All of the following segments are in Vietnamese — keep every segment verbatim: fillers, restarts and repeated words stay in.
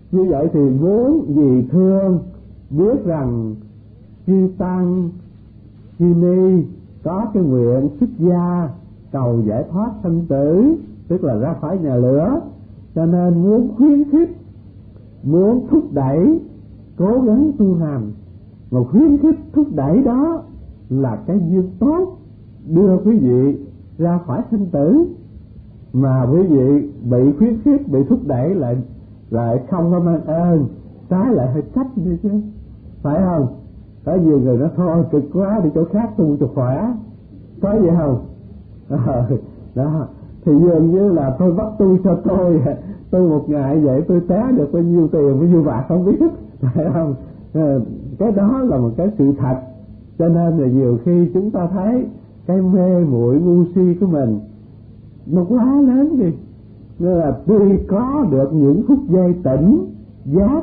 Như vậy thì muốn vì thương biết rằng chư tăng chư ni có cái nguyện xuất gia cầu giải thoát sanh tử, tức là ra khỏi nhà lửa, cho nên muốn khuyến khích, muốn thúc đẩy cố gắng tu hành. Mà khuyến khích thúc đẩy đó là cái duyên tốt đưa quý vị ra khỏi sinh tử, mà quý vị bị khuyến khích, bị thúc đẩy lại lại không có mang ơn, trái lại hơi trách đi chứ, phải không? Có nhiều người nói thôi cực quá đi chỗ khác tu cho khỏe, có vậy không? À, đó thì dường như là tôi bắt tu cho tôi, tôi một ngày vậy tôi té được bao nhiêu tiền bao nhiêu bạc không biết, phải không? À, cái đó là một cái sự thật. Cho nên là nhiều khi chúng ta thấy cái mê muội ngu si của mình nó quá lớn đi, nên là tuy có được những phút giây tỉnh giác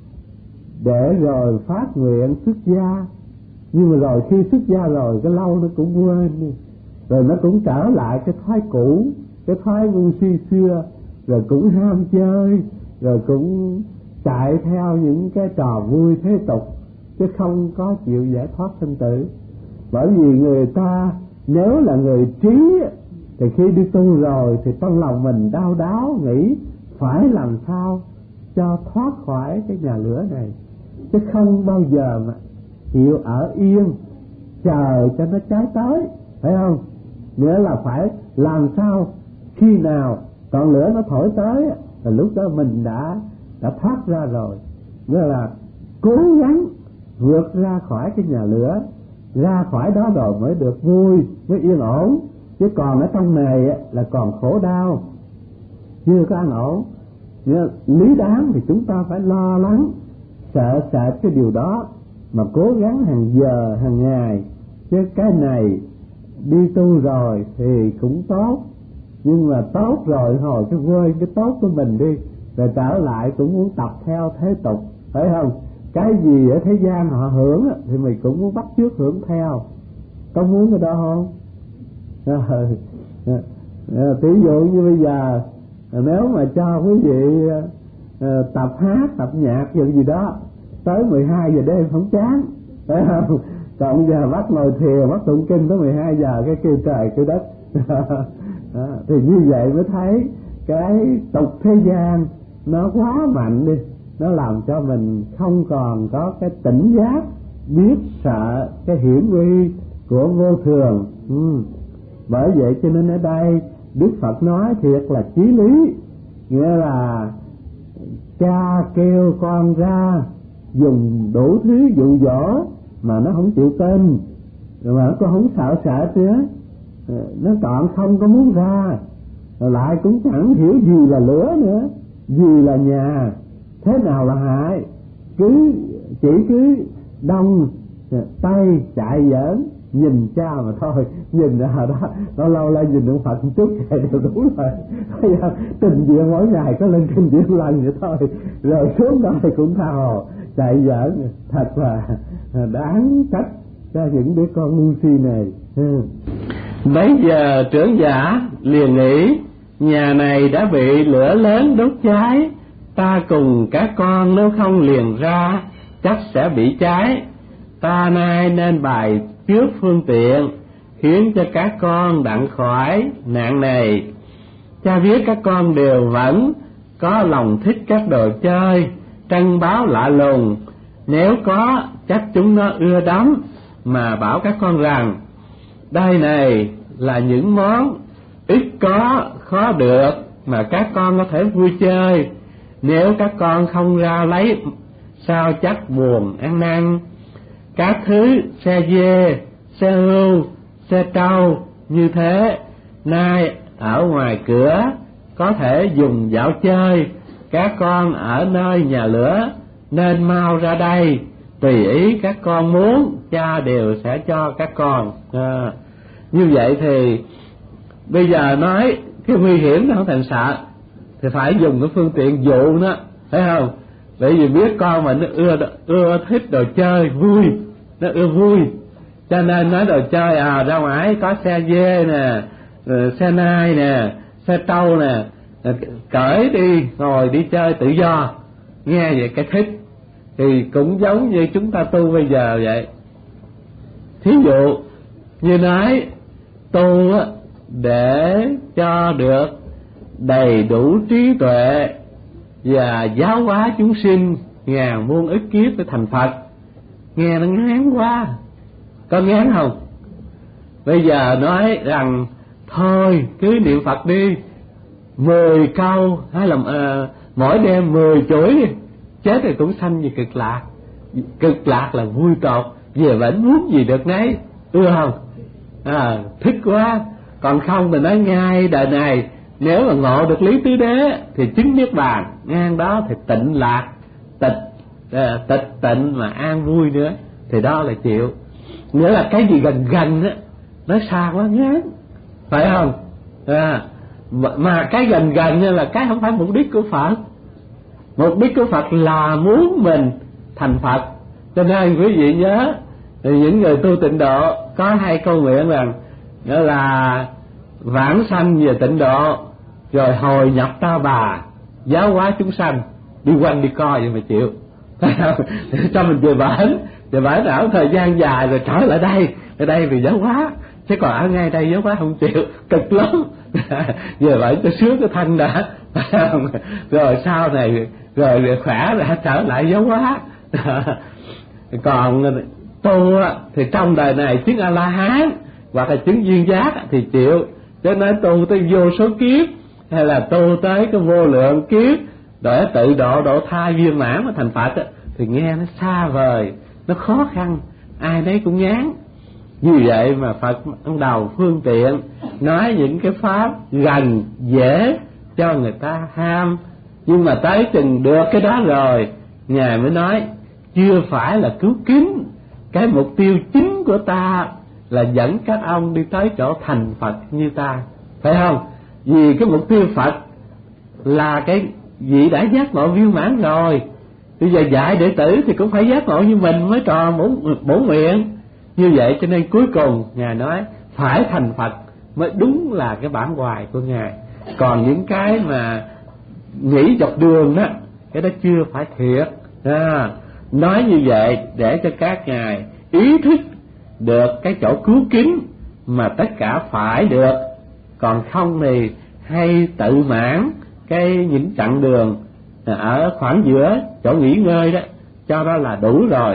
để rồi phát nguyện xuất gia, nhưng mà rồi khi xuất gia rồi cái lâu nó cũng quên đi, rồi nó cũng trở lại cái thói cũ, cái thói ngu si xưa, rồi cũng ham chơi, rồi cũng chạy theo những cái trò vui thế tục, chứ không có chịu giải thoát sinh tử. Bởi vì người ta nếu là người trí thì khi đi tu rồi thì trong lòng mình đau đáu nghĩ phải làm sao cho thoát khỏi cái nhà lửa này, chứ không bao giờ mà chịu ở yên chờ cho nó cháy tới, phải không? Nghĩa là phải làm sao khi nào ngọn lửa nó thổi tới là lúc đó mình đã đã thoát ra rồi. Nghĩa là cố gắng vượt ra khỏi cái nhà lửa, ra khỏi đó rồi mới được vui, mới yên ổn. Chứ còn ở trong này là còn khổ đau, chưa có an ổn. Lý đáng thì chúng ta phải lo lắng, sợ sợ cái điều đó, mà cố gắng hàng giờ hàng ngày. Chứ cái này đi tu rồi thì cũng tốt, nhưng mà tốt rồi hồi cái quên cái tốt của mình đi, rồi trở lại cũng muốn tập theo thế tục, phải không? Cái gì ở thế gian họ hưởng thì mình cũng muốn bắt chước hưởng theo, có muốn cái đó không? Ví dụ như bây giờ nếu mà cho quý vị tập hát, tập nhạc gì gì đó tới mười hai giờ đêm không chán, phải không? Còn giờ bắt ngồi thiền, bắt tụng kinh tới mười hai giờ cái kêu trời kêu đất. Thì như vậy mới thấy cái tục thế gian nó quá mạnh đi, nó làm cho mình không còn có cái tỉnh giác, biết sợ cái hiểm nguy của vô thường. ừ. Bởi vậy cho nên ở đây Đức Phật nói thiệt là chí lý, nghĩa là cha kêu con ra dùng đủ thứ dụ dỗ mà nó không chịu tin, rồi mà nó cũng không sợ sợ chứ, nó chọn không có muốn ra, rồi lại cũng chẳng hiểu gì là lửa nữa, gì là nhà, thế nào là hại, cứ chỉ cứ đông tay chạy giỡn nhìn cha mà thôi, nhìn ra đó lâu lâu lại nhìn ông Phật một chút vậy đều đủ rồi. Bây giờ trình diện mỗi ngày có lên trình diện lần vậy thôi, rồi xuống đó thì cũng tha hồ chạy giỡn, thật là đáng trách cho những đứa con ngu si này. Bấy giờ trưởng giả liền nghĩ nhà này đã bị lửa lớn đốt cháy, ta cùng các con nếu không liền ra chắc sẽ bị cháy. Ta nay nên bày trước phương tiện khiến cho các con đặng khỏi nạn này. Cha biết các con đều vẫn có lòng thích các đồ chơi trân báu lạ lùng, nếu có chắc chúng nó ưa đắm, mà bảo các con rằng đây này là những món ít có khó được mà các con có thể vui chơi, nếu các con không ra lấy sao chắc buồn ăn năn. Các thứ xe dê, xe hươu, xe trâu như thế nay ở ngoài cửa có thể dùng dạo chơi, các con ở nơi nhà lửa nên mau ra đây, tùy ý các con muốn cha đều sẽ cho các con. À, như vậy thì bây giờ nói cái nguy hiểm nó không thành sợ thì phải dùng cái phương tiện dụ nó, thấy không? Bởi vì biết con mà nó ưa ưa thích đồ chơi vui, nó ưa vui, cho nên nói đồ chơi à ra ngoài có xe dê nè, xe nai nè, xe trâu nè, cởi đi ngồi đi chơi tự do. nghe về cái thích. Thì cũng giống như chúng ta tu bây giờ vậy. Thí dụ như nói tu để cho được đầy đủ trí tuệ và giáo hóa chúng sinh ngàn muôn ức kiếp để thành Phật, nghe nó ngán quá, có ngán không? Bây giờ nói rằng thôi cứ niệm Phật đi, mười câu hay là uh, mỗi đêm mười chuỗi đi, chết rồi cũng sanh về cực lạc. Cực lạc là vui tột, về vẫn muốn gì được nấy, ưa không? À, thích quá. Còn không mình nói ngay đời này nếu mà ngộ được lý tứ đế thì chứng niết bàn, ngang đó thì tịnh lạc, tịch à, tịch tịnh mà an vui nữa, thì đó là chịu. Nghĩa là cái gì gần gần á, nó xa quá ngán, phải không? À, mà cái gần gần là cái không phải mục đích của Phật. Mục đích của Phật là muốn mình thành Phật. Cho nên quý vị nhớ, những người tu tịnh độ có hai câu nguyện rằng đó là vãng sanh về tịnh độ, rồi hồi nhập Ta Bà, giáo hóa chúng sanh. Đi quanh đi co vậy mà chịu. Cho mình về bển, về bển ở thời gian dài rồi trở lại đây, ở đây vì giáo hóa, chứ còn ở ngay đây giáo hóa không chịu, cực lắm. Về bển cho sướng cái thân đã, rồi sau này rồi khỏe rồi trở lại giáo hóa. Còn tu thì trong đời này chứng A La Hán hoặc là chứng duyên giác thì chịu. Cho nên tu tới vô số kiếp hay là tu tới cái vô lượng kiếp để tự độ độ thai viên mãn mà thành Phật á, thì nghe nó xa vời, nó khó khăn, ai nấy cũng ngán. Vì vậy mà Phật ban đầu phương tiện nói những cái pháp gần dễ cho người ta ham, nhưng mà tới chừng được cái đó rồi Ngài mới nói chưa phải là cứu kính, cái mục tiêu chính của ta là dẫn các ông đi tới chỗ thành Phật như ta, phải không? Vì cái mục tiêu Phật là cái vị đã giác ngộ viên mãn rồi, bây giờ dạy đệ tử thì cũng phải giác ngộ như mình mới trò bổn bổn nguyện. Như vậy cho nên cuối cùng Ngài nói phải thành Phật mới đúng là cái bản hoài của Ngài. Còn những cái mà nghĩ dọc đường đó, cái đó chưa phải thiệt. À, nói như vậy để cho các ngài ý thức được cái chỗ cứu kính mà tất cả phải được. Còn không thì hay tự mãn cái những chặng đường ở khoảng giữa chỗ nghỉ ngơi đó, cho đó là đủ rồi.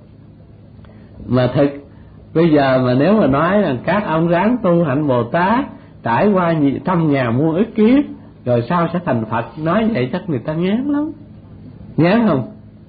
Mà thực bây giờ mà nếu mà nói là các ông ráng tu hạnh Bồ Tát trải qua trăm ngàn muôn ức kiếp rồi sau sẽ thành Phật, nói vậy chắc người ta ngán lắm. Ngán không?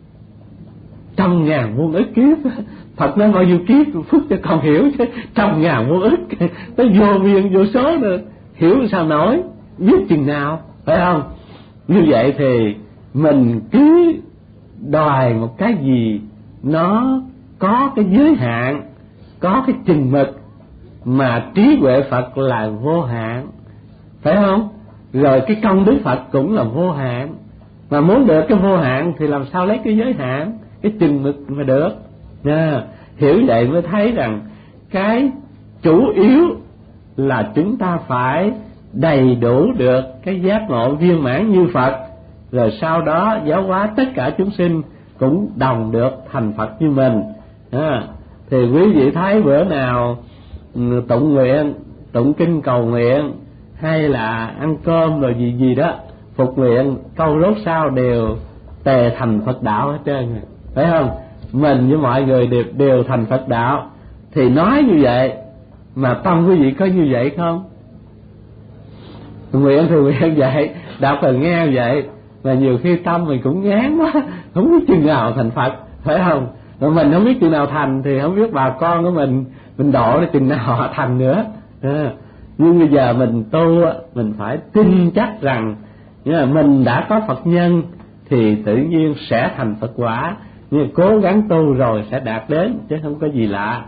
Trăm ngàn muôn ức kiếp, Phật nói bao nhiêu kiếp phước cho con hiểu chứ, trăm ngàn muôn ức tới vô biên vô số nữa, hiểu sao nổi, biết chừng nào, phải không? Như vậy thì mình cứ đòi một cái gì nó có cái giới hạn, có cái chừng mực, mà trí huệ Phật là vô hạn, phải không? Rồi cái công đức Phật cũng là vô hạn, mà muốn được cái vô hạn thì làm sao lấy cái giới hạn, cái chừng mực mà được. À, hiểu vậy mới thấy rằng cái chủ yếu là chúng ta phải đầy đủ được cái giác ngộ viên mãn như Phật, rồi sau đó giáo hóa tất cả chúng sinh cũng đồng được thành Phật như mình. À, thì quý vị thấy bữa nào tụng nguyện, tụng kinh cầu nguyện hay là ăn cơm rồi gì gì đó phục nguyện, câu rốt sau đều tề thành Phật đạo hết trơn, phải không? Mình với mọi người đều, đều thành Phật đạo. Thì nói như vậy mà tâm quý vị có như vậy không? Nguyện thì nguyện vậy, đọc rồi nghe vậy, mà nhiều khi tâm mình cũng ngán quá, không biết chừng nào thành Phật, phải không? Mà mình không biết chừng nào thành thì không biết bà con của mình mình độ đến chừng nào họ thành nữa. À, nhưng bây giờ mình tu mình phải tin chắc rằng mình đã có Phật nhân thì tự nhiên sẽ thành Phật quả, nhưng cố gắng tu rồi sẽ đạt đến, chứ không có gì lạ.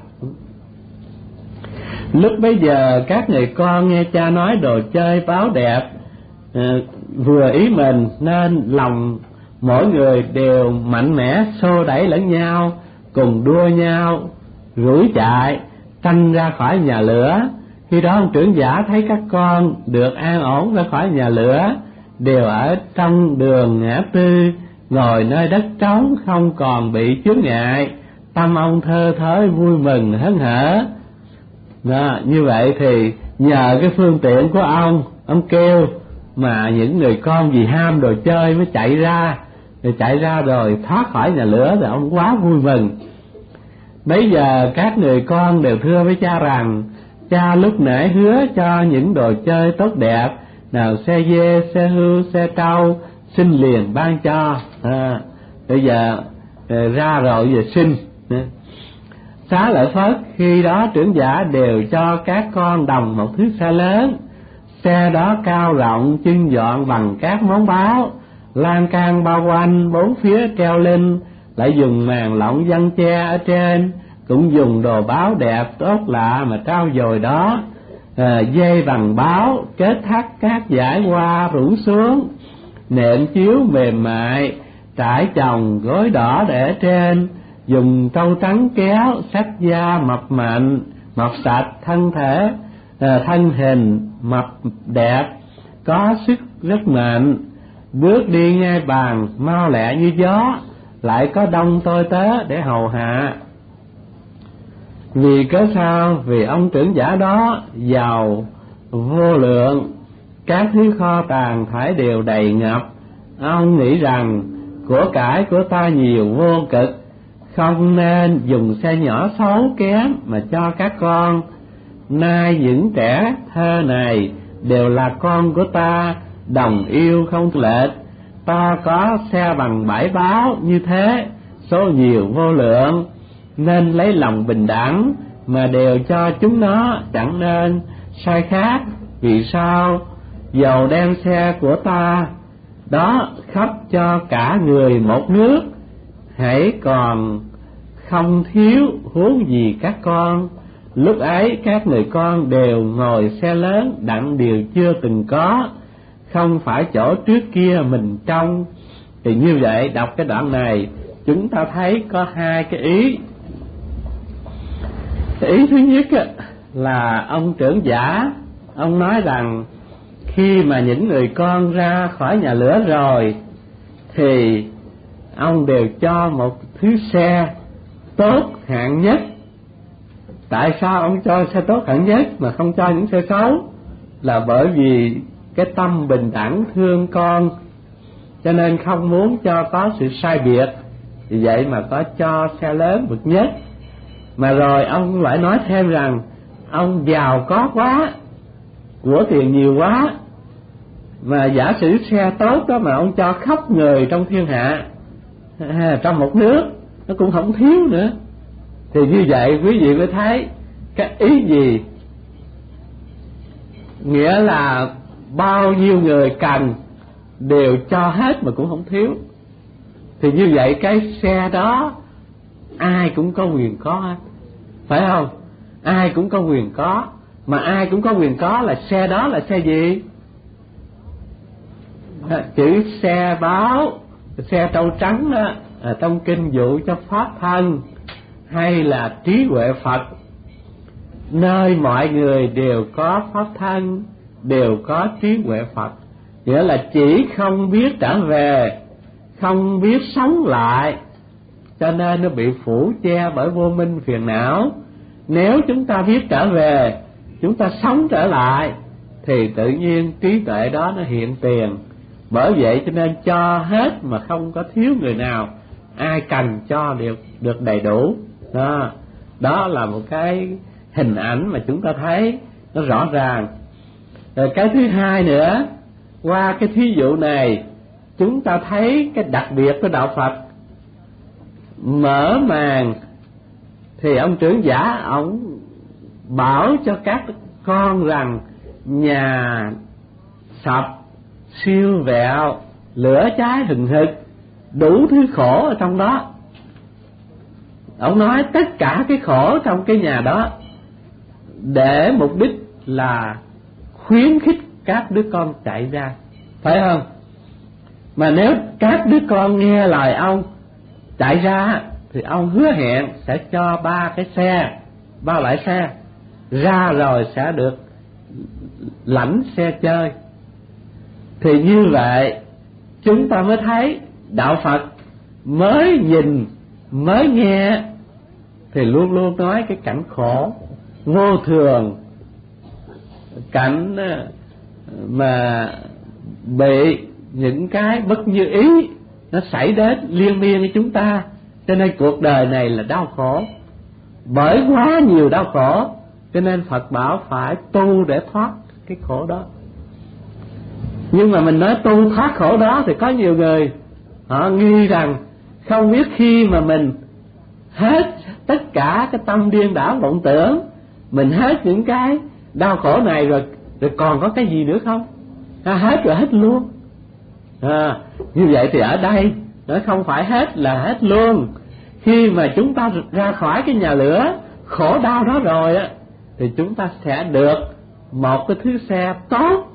Lúc bấy giờ các người con nghe cha nói đồ chơi báo đẹp à, vừa ý mình, nên lòng mỗi người đều mạnh mẽ xô đẩy lẫn nhau, cùng đua nhau rủi chạy tranh ra khỏi nhà lửa. Khi đó ông trưởng giả thấy các con được an ổn ra khỏi nhà lửa, đều ở trong đường ngã tư ngồi nơi đất trống không còn bị chướng ngại, tâm ông thơ thới vui mừng hớn hở. Đó, như vậy thì nhờ cái phương tiện của ông, ông kêu mà những người con vì ham đồ chơi mới chạy ra, rồi chạy ra rồi thoát khỏi nhà lửa, rồi ông quá vui mừng. Bây giờ các người con đều thưa với cha rằng, cha lúc nãy hứa cho những đồ chơi tốt đẹp, nào xe dê, xe hươu, xe trâu, xin liền ban cho. À, bây giờ ra rồi giờ xin. Xá Lợi Phất khi đó trưởng giả đều cho các con đồng một thứ xe lớn. Xe đó cao rộng, chưng dọn bằng các món báo, lan can bao quanh, bốn phía treo lên, lại dùng màn lọng giăng che ở trên, cũng dùng đồ báo đẹp tốt lạ mà trao dồi đó. À, dây bằng báo kết thắt các dải hoa rủ xuống, nệm chiếu mềm mại, trải chồng gối đỏ để trên, dùng trâu trắng kéo, sắc da mập mạnh, mập sạch, thân thể à, thân hình mập đẹp, có sức rất mạnh, bước đi ngay bàn mau lẹ như gió, lại có đông tôi tớ để hầu hạ. Vì cớ sao? Vì ông trưởng giả đó giàu vô lượng, các thứ kho tàng thải đều đầy ngập. Ông nghĩ rằng của cải của ta nhiều vô cực, không nên dùng xe nhỏ xấu kém mà cho các con. Nay những trẻ thơ này đều là con của ta, đồng yêu không lệch. Ta có xe bằng bãi báo như thế, số nhiều vô lượng, nên lấy lòng bình đẳng mà đều cho chúng nó, chẳng nên sai khác. Vì sao? Dầu đem xe của ta đó khắp cho cả người một nước, hãy còn không thiếu, huống gì các con. Lúc ấy các người con đều ngồi xe lớn đặng điều chưa từng có, không phải chỗ trước kia mình trông. Thì như vậy đọc cái đoạn này chúng ta thấy có hai cái ý. Cái ý thứ nhất là ông trưởng giả, ông nói rằng khi mà những người con ra khỏi nhà lửa rồi thì ông đều cho một thứ xe tốt hạng nhất. Tại sao ông cho xe tốt hạng nhất mà không cho những xe xấu? Là bởi vì cái tâm bình đẳng thương con, cho nên không muốn cho có sự sai biệt, vì vậy mà có cho xe lớn bậc nhất. Mà rồi ông lại nói thêm rằng ông giàu có quá, của tiền nhiều quá, mà giả sử xe tốt đó mà ông cho khắp người trong thiên hạ, trong một nước, nó cũng không thiếu nữa. Thì như vậy quý vị mới thấy cái ý gì, nghĩa là bao nhiêu người cần đều cho hết mà cũng không thiếu. Thì như vậy cái xe đó ai cũng có quyền có, phải không? Ai cũng có quyền có, mà ai cũng có quyền có là xe đó là xe gì? Chữ xe báo, xe trâu trắng đó, à, trong kinh dụ cho pháp thân hay là trí huệ Phật, nơi mọi người đều có pháp thân, đều có trí huệ Phật. Nghĩa là chỉ không biết trở về, không biết sống lại, cho nên nó bị phủ che bởi vô minh phiền não. Nếu chúng ta biết trở về, chúng ta sống trở lại, thì tự nhiên trí tuệ đó nó hiện tiền. Bởi vậy cho nên cho hết mà không có thiếu người nào, ai cần cho được được đầy đủ. Đó, đó là một cái hình ảnh mà chúng ta thấy nó rõ ràng. Rồi cái thứ hai nữa, qua cái thí dụ này chúng ta thấy cái đặc biệt của đạo Phật. Mở màn thì ông trưởng giả ông bảo cho các con rằng nhà sập, siêu vẹo, lửa cháy hừng hực, đủ thứ khổ ở trong đó. Ông nói tất cả cái khổ trong cái nhà đó để mục đích là khuyến khích các đứa con chạy ra, phải không? Mà nếu các đứa con nghe lời ông chạy ra thì ông hứa hẹn sẽ cho ba cái xe, ba loại xe, ra rồi sẽ được lãnh xe chơi. Thì như vậy chúng ta mới thấy đạo Phật mới nhìn mới nghe thì luôn luôn nói cái cảnh khổ vô thường, cảnh mà bị những cái bất như ý nó xảy đến liên miên với chúng ta. Cho nên cuộc đời này là đau khổ, bởi quá nhiều đau khổ, cho nên Phật bảo phải tu để thoát cái khổ đó. Nhưng mà mình nói tu thoát khổ đó thì có nhiều người họ nghi rằng không biết khi mà mình hết tất cả cái tâm điên đảo vọng tưởng, mình hết những cái đau khổ này rồi, rồi còn có cái gì nữa không? À, hết rồi hết luôn. À, như vậy thì ở đây nó không phải hết là hết luôn. Khi mà chúng ta ra khỏi cái nhà lửa khổ đau đó rồi á, thì chúng ta sẽ được một cái thứ xe tốt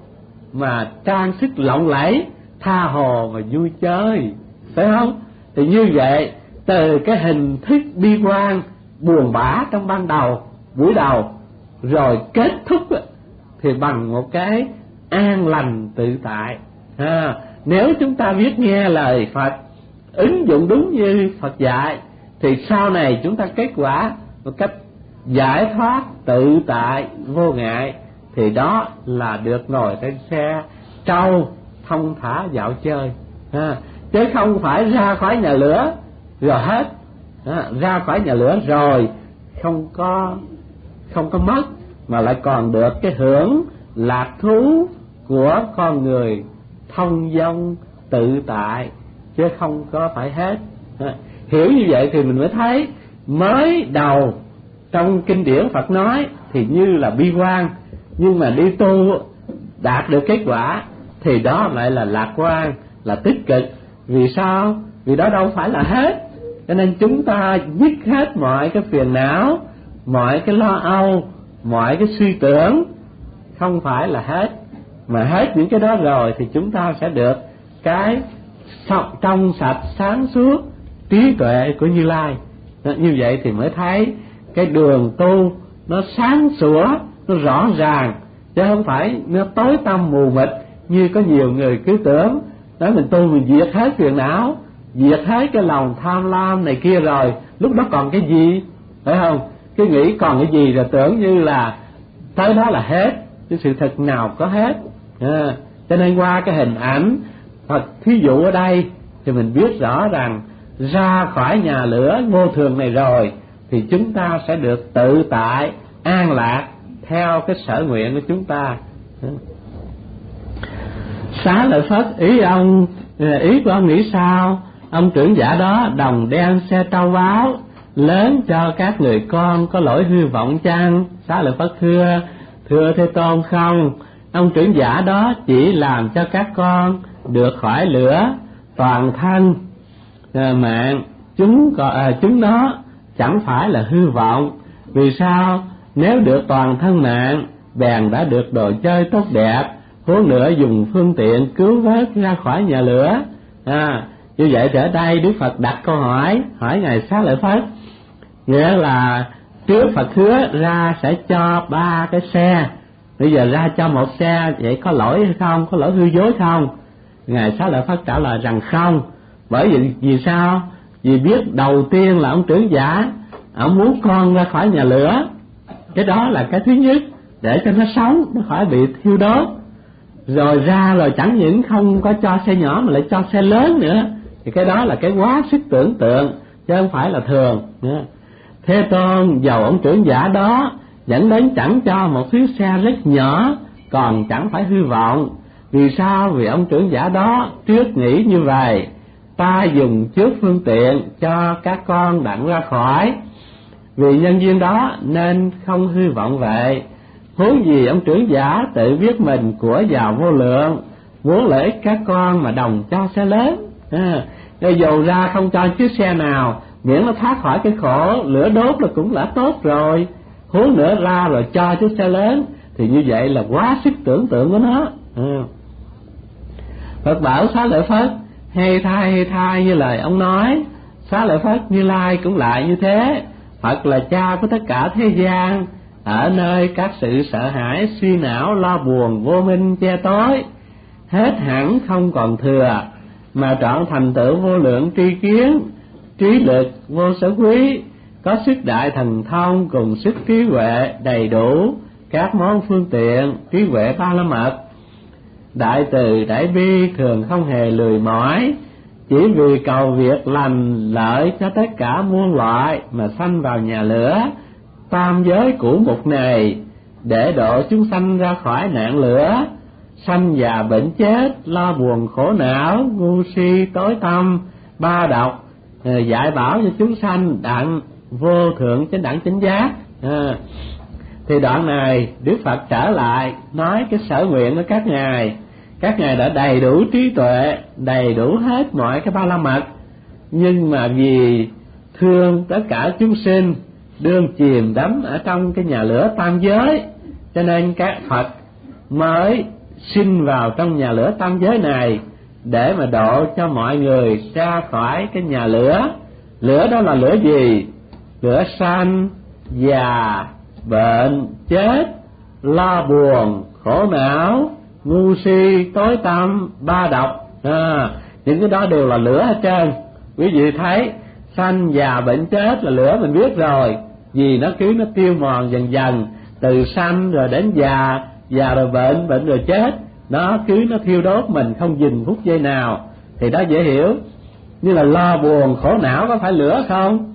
mà trang sức lộng lẫy, tha hồ mà vui chơi, phải không? Thì như vậy, từ cái hình thức bi quan buồn bã trong ban đầu, buổi đầu, rồi kết thúc thì bằng một cái an lành tự tại. À, nếu chúng ta biết nghe lời Phật, ứng dụng đúng như Phật dạy, thì sau này chúng ta kết quả một cách giải thoát tự tại vô ngại, thì đó là được ngồi trên xe trâu thông thả dạo chơi. À, chứ không phải ra khỏi nhà lửa rồi hết. À, ra khỏi nhà lửa rồi không có không có mất, mà lại còn được cái hưởng lạc thú của con người thông dong tự tại, chứ không có phải hết. À, hiểu như vậy thì mình mới thấy mới đầu trong kinh điển Phật nói thì như là bi quan, nhưng mà đi tu đạt được kết quả thì đó lại là lạc quan, là tích cực. Vì sao? Vì đó đâu phải là hết. Cho nên chúng ta dứt hết mọi cái phiền não, mọi cái lo âu, mọi cái suy tưởng, không phải là hết. Mà hết những cái đó rồi thì chúng ta sẽ được cái trong sạch sáng suốt trí tuệ của Như Lai. Như vậy thì mới thấy cái đường tu nó sáng sủa, nó rõ ràng, chứ không phải nó tối tăm mù mịt như có nhiều người cứ tưởng. Nói mình tu mình diệt hết phiền não, diệt hết cái lòng tham lam này kia rồi, lúc đó còn cái gì, phải không? Cứ nghĩ còn cái gì rồi tưởng như là tới đó là hết, chứ sự thật nào có hết. À, cho nên qua cái hình ảnh Phật thí dụ ở đây thì mình biết rõ rằng ra khỏi nhà lửa vô thường này rồi thì chúng ta sẽ được tự tại, an lạc theo cái sở nguyện của chúng ta. Xá Lợi Phất, ý ông ý của ông nghĩ sao? Ông trưởng giả đó đồng đen xe trâu báo lớn cho các người con có lỗi hư vọng chăng? Xá Lợi Phất thưa: thưa Thế Tôn, không. Ông trưởng giả đó chỉ làm cho các con được khỏi lửa toàn thân à, mạng chúng à, chúng nó chẳng phải là hư vọng. Vì sao? Nếu được toàn thân mạng bèn đã được đồ chơi tốt đẹp, huống nữa dùng phương tiện cứu vớt ra khỏi nhà lửa. À, như vậy thì ở đây Đức Phật đặt câu hỏi hỏi ngài Xá Lợi Phất, nghĩa là trước Phật hứa ra sẽ cho ba cái xe, bây giờ ra cho một xe, vậy có lỗi hay không, có lỗi hư dối không? Ngài Xá Lợi Phất trả lời rằng không. Bởi vì vì sao? Vì biết đầu tiên là ông trưởng giả ông muốn con ra khỏi nhà lửa, cái đó là cái thứ nhất, để cho nó sống, nó khỏi bị thiêu đốt. Rồi ra rồi chẳng những không có cho xe nhỏ mà lại cho xe lớn nữa, thì cái đó là cái quá sức tưởng tượng, chứ không phải là thường nữa. Thế Tôn dầu ông trưởng giả đó dẫn đến chẳng cho một chiếc xe rất nhỏ, còn chẳng phải hư vọng. Vì sao? Vì ông trưởng giả đó trước nghĩ như vậy: ta dùng trước phương tiện cho các con đặng ra khỏi, vì nhân duyên đó nên không hư vọng vậy. Huống gì ông trưởng giả tự biết mình của giàu vô lượng, muốn lợi ích các con mà đồng cho xe lớn. À, dầu ra không cho chiếc xe nào, miễn nó thoát khỏi cái khổ lửa đốt là cũng đã tốt rồi. Huống nữa ra rồi cho chiếc xe lớn, thì như vậy là quá sức tưởng tượng của nó. À. Phật bảo Xá Lợi Phất: hay thay hay thay như lời ông nói. Xá Lợi Phất, Như Lai cũng lại như thế. Phật là cha của tất cả thế gian, ở nơi các sự sợ hãi, suy não, lo buồn, vô minh che tối hết hẳn không còn thừa. mà trọn thành tựu vô lượng tri kiến, trí lực vô sở quý, có sức đại thần thông cùng sức trí huệ đầy đủ các món phương tiện trí huệ ba la mật. Đại từ đại bi thường không hề lười mỏi, chỉ vì cầu việc lành lợi cho tất cả muôn loại mà sanh vào nhà lửa tam giới cũ mục này, để độ chúng sanh ra khỏi nạn lửa, sanh già bệnh chết, lo buồn khổ não, ngu si tối tâm, ba độc, dạy bảo cho chúng sanh đặng vô thượng chánh đẳng chánh giác. À, thì đoạn này Đức Phật trở lại nói cái sở nguyện của các ngài. Các ngài đã đầy đủ trí tuệ, đầy đủ hết mọi cái ba la mật, nhưng mà vì thương tất cả chúng sinh đương chìm đắm ở trong cái nhà lửa tam giới, cho nên các Phật mới sinh vào trong nhà lửa tam giới này để mà độ cho mọi người ra khỏi cái nhà lửa. Lửa đó là lửa gì? Lửa sanh, già, bệnh, chết, lo buồn, khổ não, ngu si, tối tâm, ba độc. À, những cái đó đều là lửa hết trơn. Quý vị thấy sanh, già, bệnh, chết là lửa mình biết rồi, vì nó cứ nó tiêu mòn dần dần, từ sanh rồi đến già, già rồi bệnh, bệnh rồi chết, nó cứ nó thiêu đốt mình không dừng phút giây nào, thì đó dễ hiểu. Như là lo buồn khổ não có phải lửa không?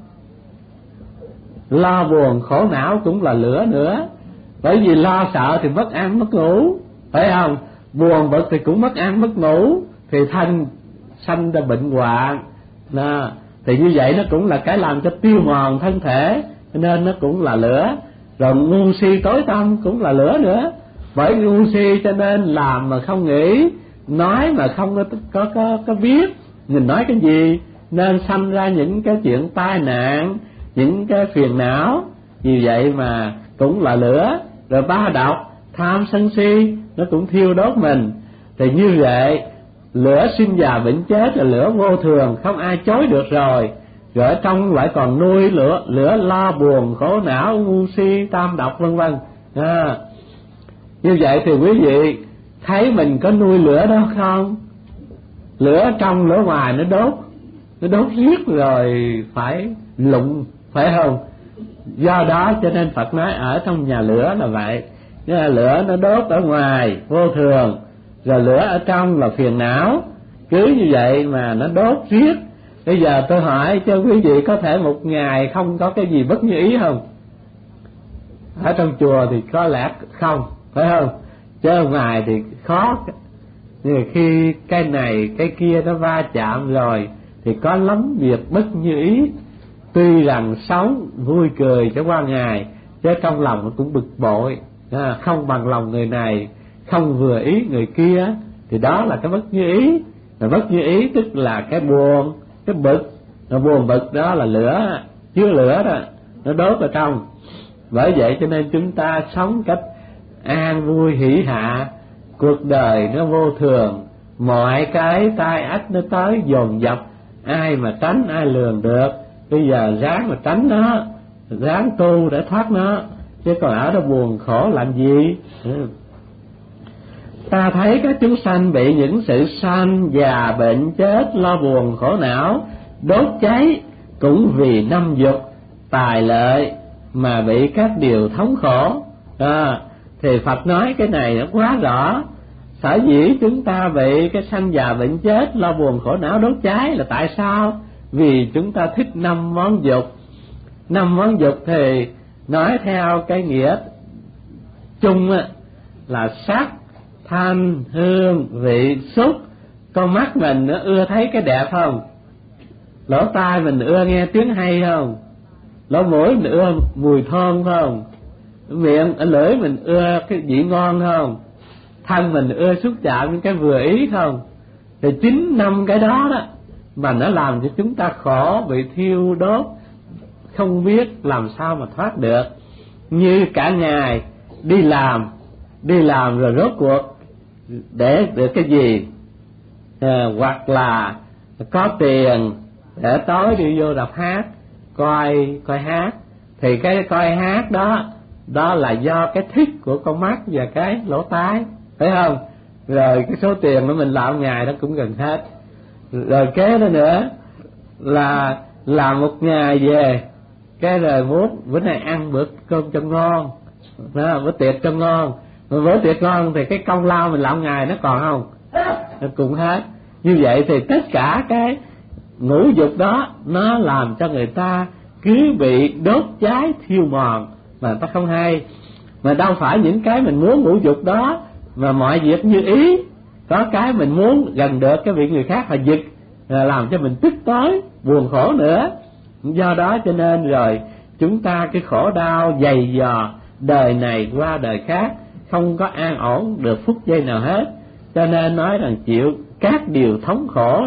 Lo buồn khổ não cũng là lửa nữa, bởi vì lo sợ thì mất ăn mất ngủ, phải không? Buồn bực thì cũng mất ăn mất ngủ, thì thân sanh ra bệnh hoạn. Đó. Thì như vậy nó cũng là cái làm cho tiêu mòn thân thể, nên nó cũng là lửa. Rồi ngu si tối tâm cũng là lửa nữa, bởi ngu si cho nên làm mà không nghĩ, nói mà không có có có, có biết mình nói cái gì, nên sanh ra những cái chuyện tai nạn, những cái phiền não. Vì vậy mà cũng là lửa. Rồi ba độc, tham sân si, nó cũng thiêu đốt mình. Thì như vậy lửa sinh già bệnh chết là lửa vô thường, không ai chối được rồi. Rồi ở trong lại còn nuôi lửa lửa lo buồn khổ não, ngu si, tam độc vân vân. À, như vậy thì quý vị thấy mình có nuôi lửa đó không? Lửa trong lửa ngoài nó đốt, nó đốt riết rồi phải lụng, phải không? Do đó cho nên Phật nói ở trong nhà lửa là vậy. Nghĩa là lửa nó đốt ở ngoài vô thường, rồi lửa ở trong là phiền não. Cứ như vậy mà nó đốt riết. Bây giờ tôi hỏi cho quý vị, có thể một ngày không có cái gì bất như ý không? Ở trong chùa thì có lẽ không, phải không? Chứ ở ngoài thì khó. Nhưng khi cái này cái kia nó va chạm rồi thì có lắm việc bất như ý. Tuy rằng sống vui cười cho qua ngày, chứ trong lòng nó cũng bực bội, à, không bằng lòng người này, không vừa ý người kia, thì đó là cái bất như ý. Mà bất như ý tức là cái buồn, cái bực. Nó buồn bực đó là lửa, chứa lửa đó, nó đốt ở trong. Bởi vậy cho nên chúng ta sống cách an vui hỷ hạ. Cuộc đời nó vô thường, mọi cái tai ách nó tới dồn dập, ai mà tránh ai lường được. Bây giờ ráng mà tránh nó, ráng tu để thoát nó, chứ còn ở đó buồn khổ làm gì? Ừ. Ta thấy các chúng sanh bị những sự sanh, già, bệnh, chết, lo buồn, khổ não, đốt cháy, cũng vì năm dục, tài lợi mà bị các điều thống khổ. À, thì Phật nói cái này nó quá rõ. Sở dĩ chúng ta bị cái sanh, già, bệnh, chết, lo buồn, khổ não, đốt cháy là tại sao? Vì chúng ta thích năm món dục. Năm món dục thì nói theo cái nghĩa chung á, là sắc, thanh, hương, vị, xúc. Con mắt mình nó ưa thấy cái đẹp không? Lỗ tai mình ưa nghe tiếng hay không? Lỗ mũi mình ưa mùi thơm không? Miệng, lưỡi mình ưa cái vị ngon không? Thân mình ưa xúc chạm những cái vừa ý không? Thì chính năm cái đó đó mà nó làm cho chúng ta khổ, bị thiêu đốt, không biết làm sao mà thoát được. Như cả ngày đi làm, đi làm rồi rốt cuộc để được cái gì? À, hoặc là có tiền để tối đi vô đọc hát, coi coi hát. Thì cái coi hát đó, đó là do cái thích của con mắt và cái lỗ tai, phải không? Rồi cái số tiền của mình làm ngày đó cũng gần hết. Rồi kế đó nữa là làm một ngày về, cái rồi muốn bữa nay ăn bữa cơm cho ngon, đó, bữa tiệc cho ngon, mà bữa tiệc ngon thì cái công lao mình làm ngày nó còn không, nó cũng hết. Như vậy thì tất cả cái ngũ dục đó nó làm cho người ta cứ bị đốt cháy thiêu mòn mà ta không hay. Mà đâu phải những cái mình muốn ngũ dục đó mà mọi việc như ý, có cái mình muốn gần được cái việc người khác họ giật, làm cho mình tức tối buồn khổ nữa. Do đó cho nên rồi chúng ta cái khổ đau dày dò đời này qua đời khác, không có an ổn được phút giây nào hết. Cho nên nói rằng chịu các điều thống khổ,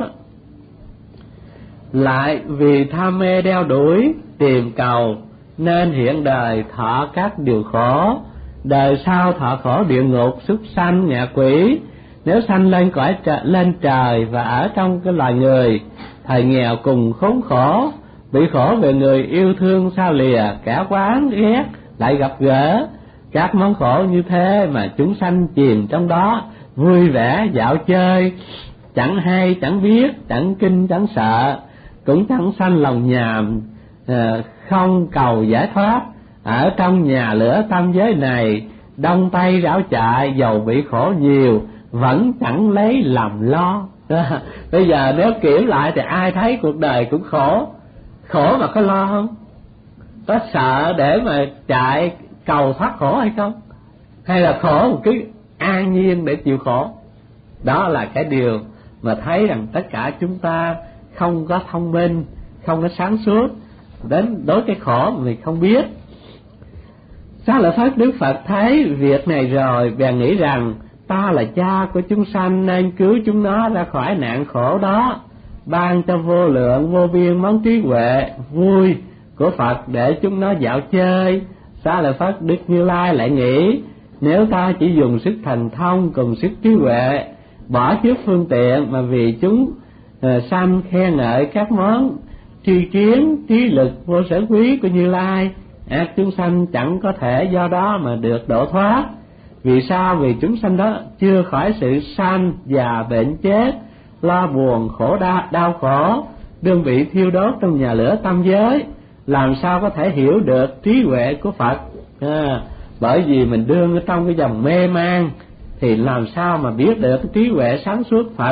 lại vì tham mê đeo đuổi tìm cầu nên hiện đời thọ các điều khổ. Đời sau thọ khổ địa ngục, súc sanh, ngạ quỷ. Nếu sanh lên cõi trời, lên trời và ở trong cái loài người, thời nghèo cùng khốn khổ, bị khổ về người yêu thương sao lìa, kẻ oán ghét lại gặp gỡ. Các món khổ như thế mà chúng sanh chìm trong đó, vui vẻ dạo chơi, chẳng hay chẳng biết, chẳng kinh chẳng sợ, cũng chẳng sanh lòng nhàm, không cầu giải thoát. Ở trong nhà lửa tam giới này, đông tây rảo chạy, dầu bị khổ nhiều, vẫn chẳng lấy làm lo. Bây giờ nếu kiểm lại thì ai thấy cuộc đời cũng khổ, khổ mà có lo không? Có sợ để mà chạy cầu thoát khổ hay không? Hay là khổ một cái an nhiên để chịu khổ? Đó là cái điều mà thấy rằng tất cả chúng ta không có thông minh, không có sáng suốt, đến đối cái khổ mà mình không biết. Xá Lợi Phất Đức Phật thấy việc này rồi bèn nghĩ rằng ta là cha của chúng sanh nên cứu chúng nó ra khỏi nạn khổ đó, ban cho vô lượng vô biên món trí huệ vui của Phật để chúng nó dạo chơi. Xá Lợi Phất Đức Như Lai lại nghĩ, nếu ta chỉ dùng sức thần thông cùng sức trí huệ, bỏ trước phương tiện mà vì chúng uh, sanh khen ngợi các món tri kiến trí lực vô sở quý của Như Lai, ác chúng sanh chẳng có thể do đó mà được độ thoát. Vì sao? Vì chúng sanh đó chưa khỏi sự sanh già bệnh chết, lo buồn khổ đau, đau khổ, đương bị thiêu đốt trong nhà lửa tam giới, làm sao có thể hiểu được trí huệ của Phật. À, bởi vì mình đương ở trong cái dòng mê man thì làm sao mà biết được cái trí huệ sáng suốt Phật.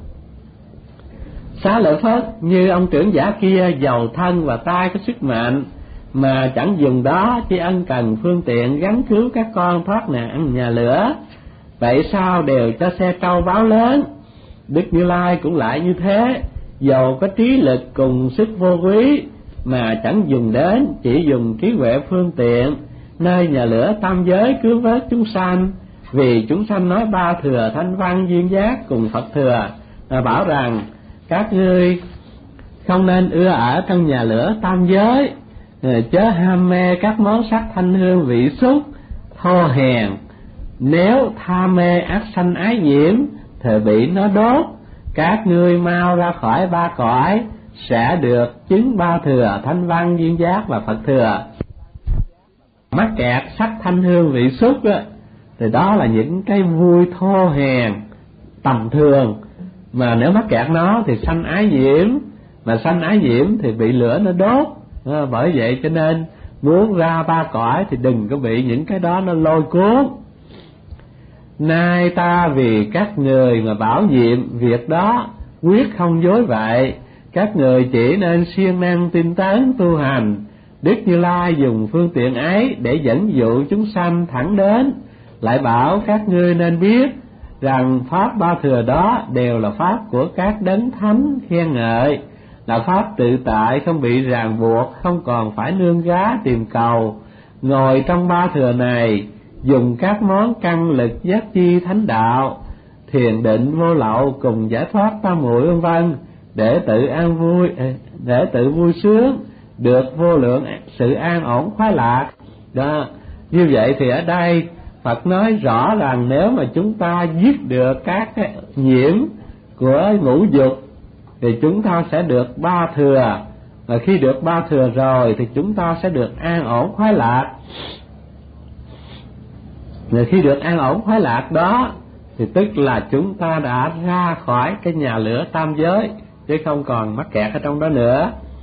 Xá Lợi Phất như ông trưởng giả kia giàu thân và tay có sức mạnh mà chẳng dùng đó, chỉ ân cần phương tiện gắn cứu các con thoát nạn nhà lửa. Vậy sao đều cho xe trâu báo lớn? Đức Như Lai cũng lại như thế, dầu có trí lực cùng sức vô quý mà chẳng dùng đến, chỉ dùng trí huệ phương tiện nơi nhà lửa tam giới cứu vớt chúng sanh. Vì chúng sanh nói ba thừa thanh văn duyên giác cùng Phật thừa, mà bảo rằng các ngươi không nên ưa ở trong nhà lửa tam giới, chớ ham mê các món sắc thanh hương vị xúc thô hèn. Nếu tham mê ác sanh ái nhiễm thì bị nó đốt. Các ngươi mau ra khỏi ba cõi, sẽ được chứng ba thừa thanh văn duyên giác và Phật thừa. Mắc kẹt sắc thanh hương vị xúc đó, thì đó là những cái vui thô hèn tầm thường, mà nếu mắc kẹt nó thì sanh ái nhiễm, mà sanh ái nhiễm thì bị lửa nó đốt. À, bởi vậy cho nên muốn ra ba cõi thì đừng có bị những cái đó nó lôi cuốn. Nay ta vì các người mà bảo nhiệm việc đó, quyết không dối vậy. Các người chỉ nên siêng năng tinh tấn tu hành. Đức Như Lai dùng phương tiện ấy để dẫn dụ chúng sanh thẳng đến, lại bảo các ngươi nên biết rằng pháp ba thừa đó đều là pháp của các đấng thánh khen ngợi, là pháp tự tại không bị ràng buộc, không còn phải nương gá tìm cầu. Ngồi trong ba thừa này, dùng các món căn lực giác chi thánh đạo, thiền định vô lậu cùng giải thoát tam muội vân vân, để tự an vui, để tự vui sướng, được vô lượng sự an ổn khoái lạc. Đó, như vậy thì ở đây Phật nói rõ rằng nếu mà chúng ta giết được các cái nhiễm của ngũ dục thì chúng ta sẽ được ba thừa, và khi được ba thừa rồi thì chúng ta sẽ được an ổn khoái lạc. Và khi được an ổn khoái lạc đó thì tức là chúng ta đã ra khỏi cái nhà lửa tam giới, chứ không còn mắc kẹt ở trong đó nữa.